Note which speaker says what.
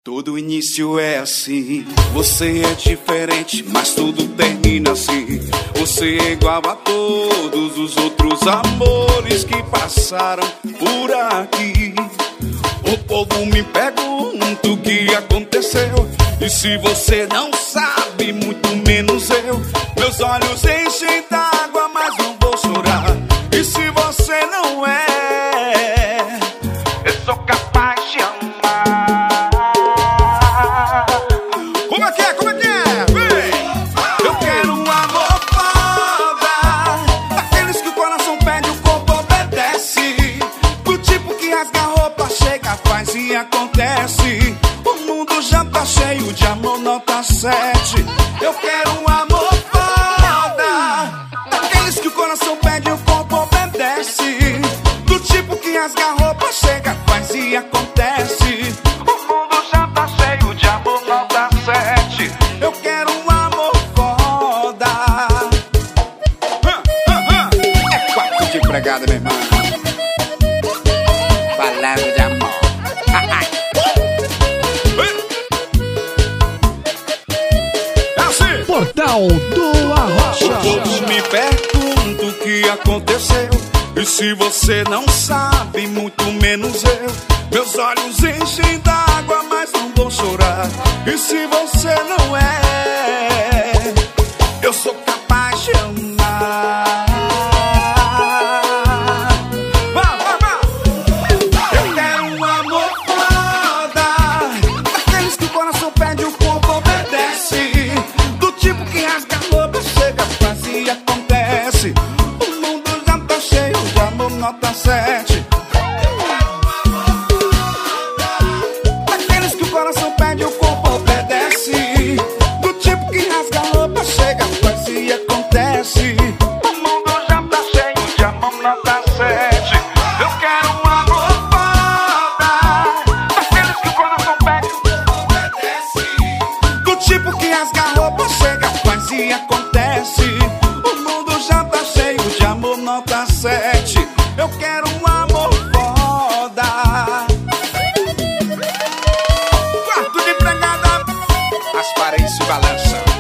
Speaker 1: Todo início é assim, você é diferente, mas tudo termina assim. Você é igual a todos os outros amores que passaram por aqui. O povo me pergunta o que aconteceu, e se você não sabe, muito menos eu. Meus olhos enchem d'água, mas não vou chorar. E se você não é, eu sou capaz de amar. Como é que é? Como é que é? Vem! Eu quero um amor foda, daqueles que o coração pede, o corpo obedece. Do tipo que rasga a roupa, chega, faz e acontece. O mundo já tá cheio de amor, nota 7. Eu quero um amor foda, daqueles que o coração pede, o corpo obedece. Do tipo que rasga a roupa, chega, faz e acontece. O mundo já tá cheio de amor, nota 7. Eu quero um amor foda. É quarto de empregada, minha irmã, falando de amor.
Speaker 2: Portal do Arrocha.
Speaker 1: Todos me perguntam o que aconteceu, e se você não sabe, muito menos eu. Meus olhos enchem d'água, mas não vou chorar. E se você não é, eu sou capaz de amar. Eu quero um amor foda, daqueles que o coração pede, o corpo obedece. Do tipo que rasga a roupa, chega, faz e acontece. O mundo já tá cheio de amor, nota 7. Daqueles que o coração pede, o corpo obedece. Do tipo que rasga a roupa, chega, faz e acontece. O mundo já tá cheio de amor, nota 7. Eu quero um amor foda, daqueles que o coração pede, o corpo obedece. Do tipo que rasga a roupa, chega, faz e acontece. O mundo já tá cheio de amor, nota 7. Eu quero um amor foda. Quarto de empregada, as paredes se balançam.